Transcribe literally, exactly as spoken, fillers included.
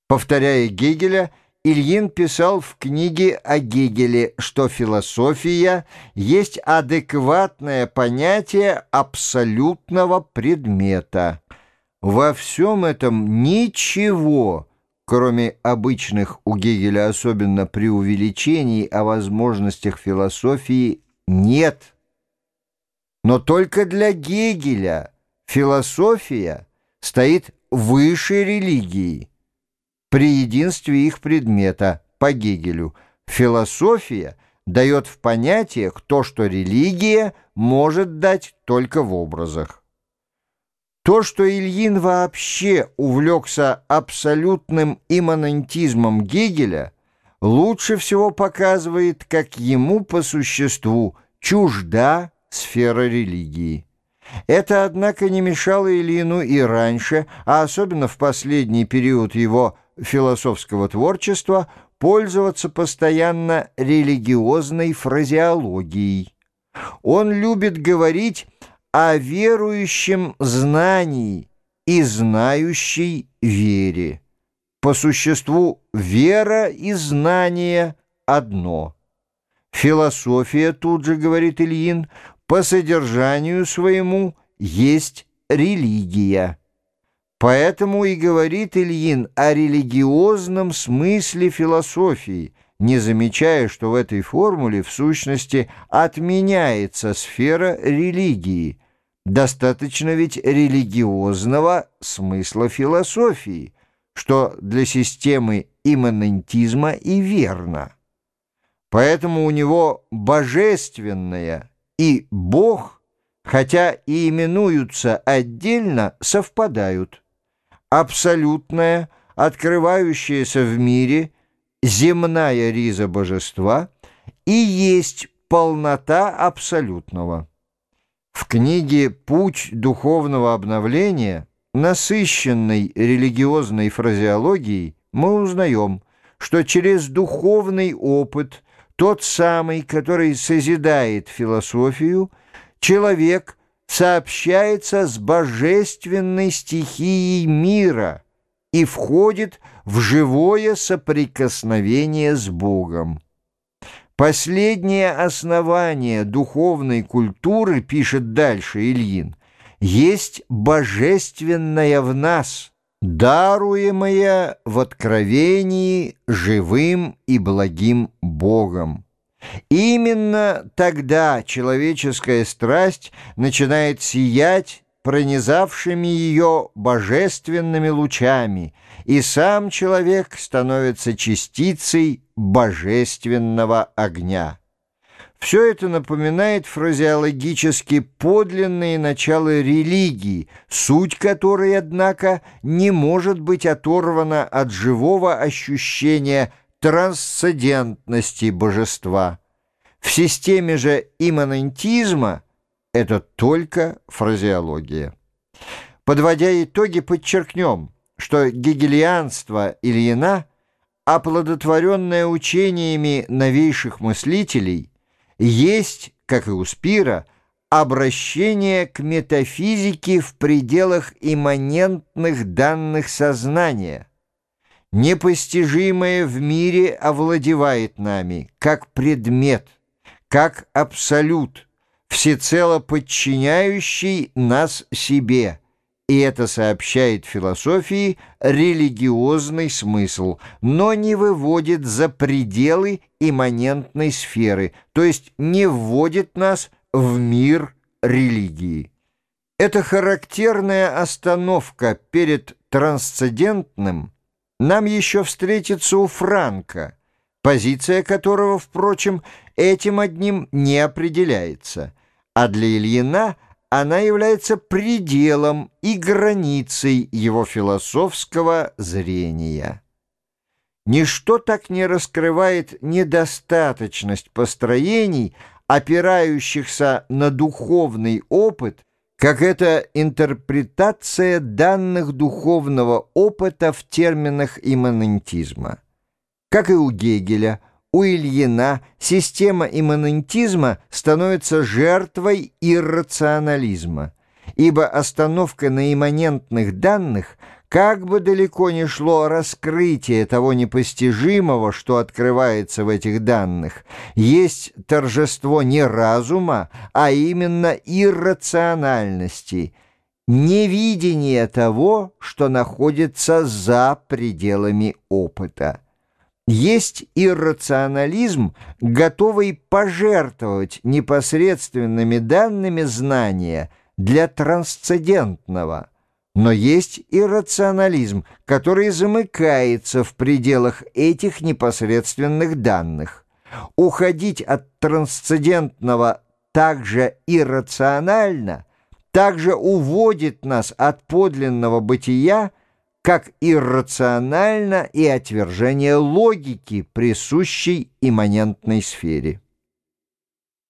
Повторяя Гегеля, Ильин писал в книге о Гегеле, что философия есть адекватное понятие абсолютного предмета. Во всем этом ничего, кроме обычных у Гегеля особенно преувеличений о возможностях философии, нет. Но только для Гегеля философия стоит выше религии. При единстве их предмета, по Гегелю, философия дает в понятиях то, что религия может дать только в образах. То, что Ильин вообще увлекся абсолютным имманентизмом Гегеля, лучше всего показывает, как ему по существу чужда сфера религии. Это, однако, не мешало Ильину и раньше, а особенно в последний период его философского творчества, пользоваться постоянно религиозной фразеологией. Он любит говорить о верующем знании и знающей вере. По существу вера и знание одно. Философия, тут же говорит Ильин, по содержанию своему есть религия. Поэтому и говорит Ильин о религиозном смысле философии, не замечая, что в этой формуле в сущности отменяется сфера религии. Достаточно ведь религиозного смысла философии, что для системы имманентизма и верно. Поэтому у него божественное и Бог, хотя и именуются отдельно, совпадают. Абсолютная, открывающаяся в мире, земная риза божества и есть полнота абсолютного. В книге «Путь духовного обновления», насыщенной религиозной фразеологией, мы узнаем, что через духовный опыт, тот самый, который созидает философию, человек сообщается с божественной стихией мира и входит в живое соприкосновение с Богом. Последнее основание духовной культуры, пишет дальше Ильин, есть божественное в нас, даруемое в откровении живым и благим Богом. Именно тогда человеческая страсть начинает сиять пронизавшими ее божественными лучами, и сам человек становится частицей божественного огня. Все это напоминает фразеологически подлинные начала религии, суть которой, однако, не может быть оторвана от живого ощущения трансцендентности божества. В системе же имманентизма это только фразеология. Подводя итоги, подчеркнем, что гегелианство Ильина, оплодотворенное учениями новейших мыслителей, есть, как и у Спира, обращение к метафизике в пределах имманентных данных сознания. Непостижимое в мире овладевает нами, как предмет, как абсолют, всецело подчиняющий нас себе, и это сообщает философии религиозный смысл, но не выводит за пределы имманентной сферы, то есть не вводит нас в мир религии. Эта характерная остановка перед трансцендентным нам еще встретится у Франка, позиция которого, впрочем, этим одним не определяется, а для Ильина она является пределом и границей его философского зрения. Ничто так не раскрывает недостаточность построений, опирающихся на духовный опыт, как эта интерпретация данных духовного опыта в терминах имманентизма. Как и у Гегеля, у Ильина система имманентизма становится жертвой иррационализма, ибо остановка на имманентных данных Как бы далеко ни шло раскрытие того непостижимого, что открывается в этих данных, есть торжество не разума, а именно иррациональности, невидение того, что находится за пределами опыта. Есть иррационализм, готовый пожертвовать непосредственными данными знания для трансцендентного. Но есть иррационализм, который замыкается в пределах этих непосредственных данных. Уходить от трансцендентного также иррационально, также уводит нас от подлинного бытия, как иррационально и отвержение логики, присущей имманентной сфере.